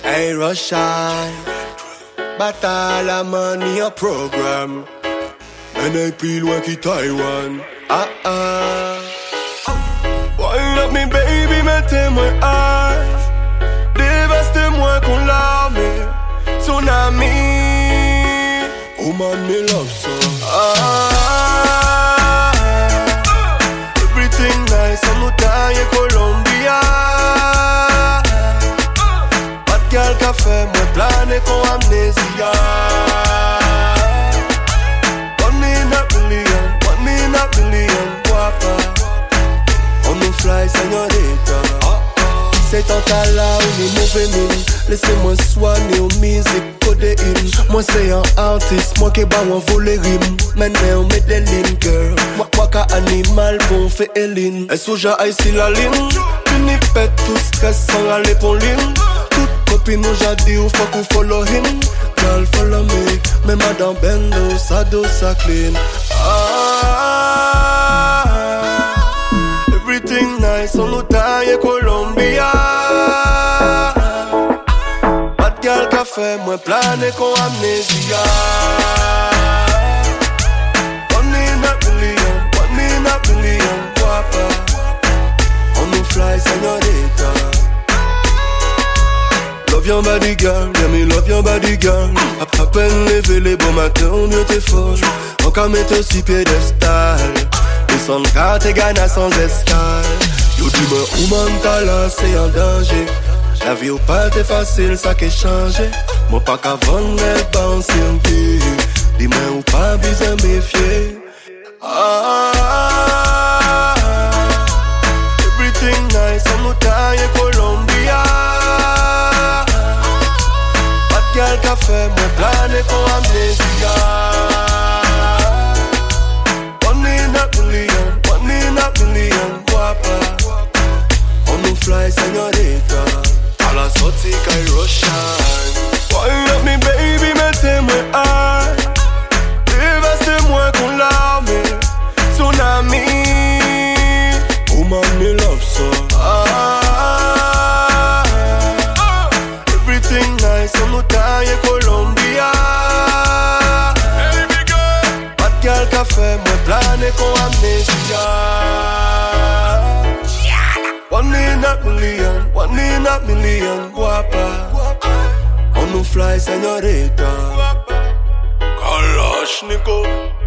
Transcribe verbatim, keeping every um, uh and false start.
Hey Russia, bataille la money a program. And I plus loin qui Taiwan. Ah ah. Wind up me baby, mettez-moi âge. Dévaste-moi qu'on l'armée. Tsunami. Oh man, me love so. Ah. Everything nice, on nous taille Colombia. Girl café, moi plané con amnésia. One in a billion, one in a billion, guapa. On nous fly, señorita. C'est ton talent, on est mauvais mine. Laissez-moi soigner aux musiques codéine. Moi c'est un artiste, moi qui bat, moi vole les rimes. Maintenant on met des lignes, girl. Moi, moi qu'un animal pour faire Eline. Et souja ici la ligne. Fini pète tout stress sans aller pour ligne. Copine nous j'ai dit ou fuck ou follow him. Girl follow me. Mais madame bendo, sa dos sa clean. Ah, everything nice, on nous taille Colombia. Bad girl café, moi plané con amnésia. One in a billion, one in a billion, guapa. On nous fly, señorita. Love your body girl, yeah me love your body girl. À peine levé les beaux matins, mieux t'es folle. Encore mettre aussi piédestal. Et sans carte et gagne sans escale. Yo dis-moi où man t'as là, c'est un danger. La vie ou pas t'es facile, ça qui changé. Moi pas qu'à vendre les bancs si on dit. Dis-moi ou pas besoin méfier. Ah, everything nice, on nous taille Colombia. Girl café, moi plané con amnésia. One in a billion, one in a billion, guapa. On nous fly, señorita. À la sortie, Kai Roshan. Wind up me baby, mettez-moi hard. Dévaste-moi qu'on l'armée. Tsunami. Oh man, me love so. Ah, everything nice, on nous taille Colombia. Bad girl café, moi plané con amnésia. One in a million, one in a million, guapa. On nous fly, señorita. Kalashnikov.